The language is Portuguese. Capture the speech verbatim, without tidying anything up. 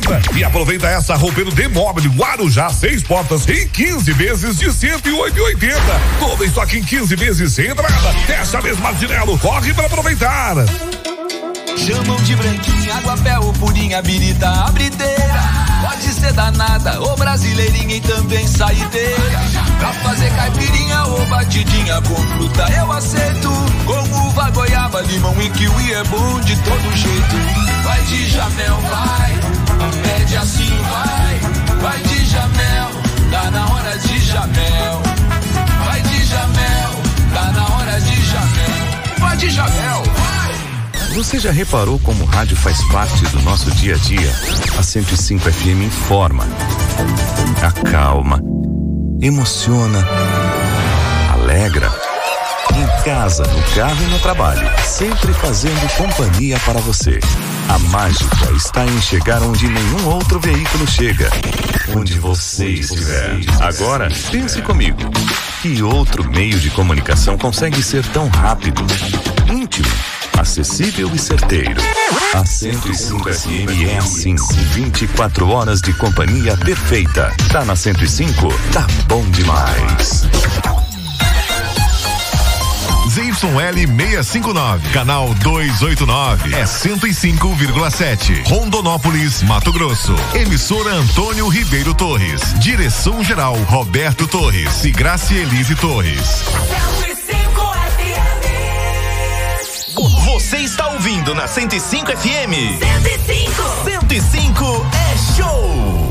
oitenta. E aproveita essa roupeiro Demóvel Guarujá, seis portas em quinze vezes de cento e oito e oitenta. Todo estoque em quinze vezes sem entrada. Fecha mesmo, Martinello, corre para aproveitar. Chamam de branquinha, aguapé, purinha, birita, abrideira. Pode ser danada ou brasileirinha e também saideira. Pra fazer caipirinha ou batidinha com fruta eu aceito. Com uva, goiaba, limão e kiwi é bom de todo jeito. Vai de Jamel, vai, pede assim, vai. Vai de Jamel, tá na hora de Jamel. Vai de Jamel, tá na hora de Jamel. Vai de Jamel, vai. Você já reparou como o rádio faz parte do nosso dia a dia? A cento e cinco F M informa, acalma, emociona, alegra. Em casa, no carro e no trabalho, sempre fazendo companhia para você. A mágica está em chegar onde nenhum outro veículo chega. Onde você estiver. Agora, pense comigo. Que outro meio de comunicação consegue ser tão rápido, íntimo, acessível e certeiro? A cento e cinco F M é assim, vinte e quatro horas de companhia perfeita. Tá na cento e cinco? Tá bom demais. Z Y L seiscentos e cinquenta e nove, canal duzentos e oitenta e nove, é cento e cinco vírgula sete, Rondonópolis, Mato Grosso. Emissora Antônio Ribeiro Torres. Direção geral Roberto Torres e Gracielise Torres. Você está ouvindo na cento e cinco F M. cento e cinco. cento e cinco é show.